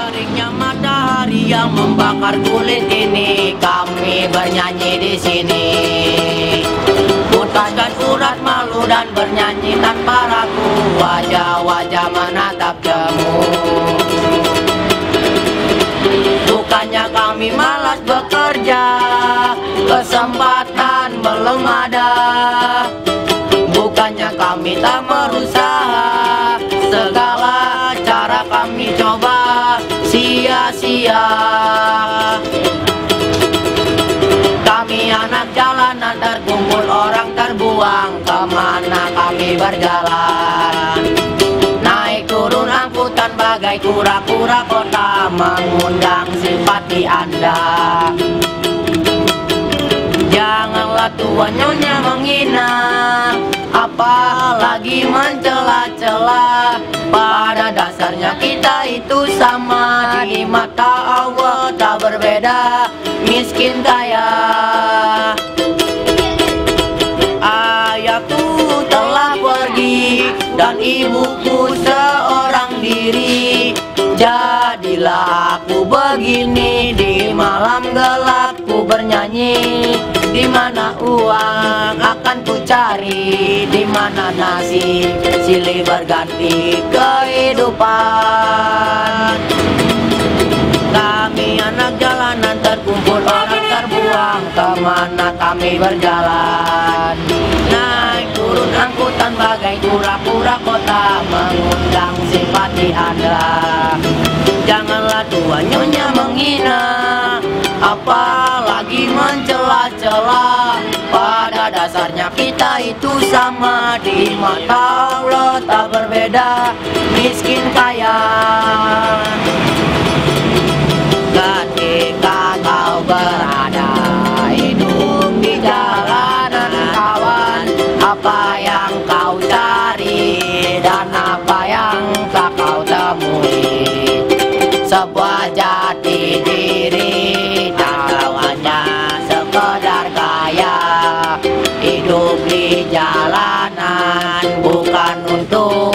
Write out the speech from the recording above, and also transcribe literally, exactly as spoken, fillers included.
Teriknya matahari yang membakar kulit ini, kami bernyanyi di sini. Putuskan surat malu dan bernyanyi tanpa ragu, wajah-wajah menatap jemu. Bukannya kami malas bekerja, kesempatan belum ada. Bukannya kami tak berusaha, segala cara kami coba sia-sia. Kami anak jalanan terkumpul orang terbuang, kemana kami berjalan. Naik turun angkutan bagai kura-kura kota, mengundang simpati Anda. Janganlah tua nyonya menghina, apalagi mencela-cela. Pada dasarnya kita itu sama, di mata Allah tak berbeda, miskin kaya. Ayahku telah pergi dan ibuku seorang diri. Jadilah aku begini, di malam gelapku bernyanyi. Di mana uang akan ku cari, di mana nasib silih berganti kehidupan. Kami anak jalanan terkumpul orang terbuang, kemana kami berjalan. Naik turun angkutan bagai kura-kura kota, mengundang simpati Anda. Janganlah tua nyonya menghina, apalagi mencela-cela. Pada dasarnya kita itu sama, di mata Allah tak berbeda, miskin kaya. Ketika kau berada hidup di jalanan kawan, apa yang kau cari dan apa yang tak kau temui? Sebuah jati diri, tak hanya sekedar gaya. Hidup di jalanan bukan untuk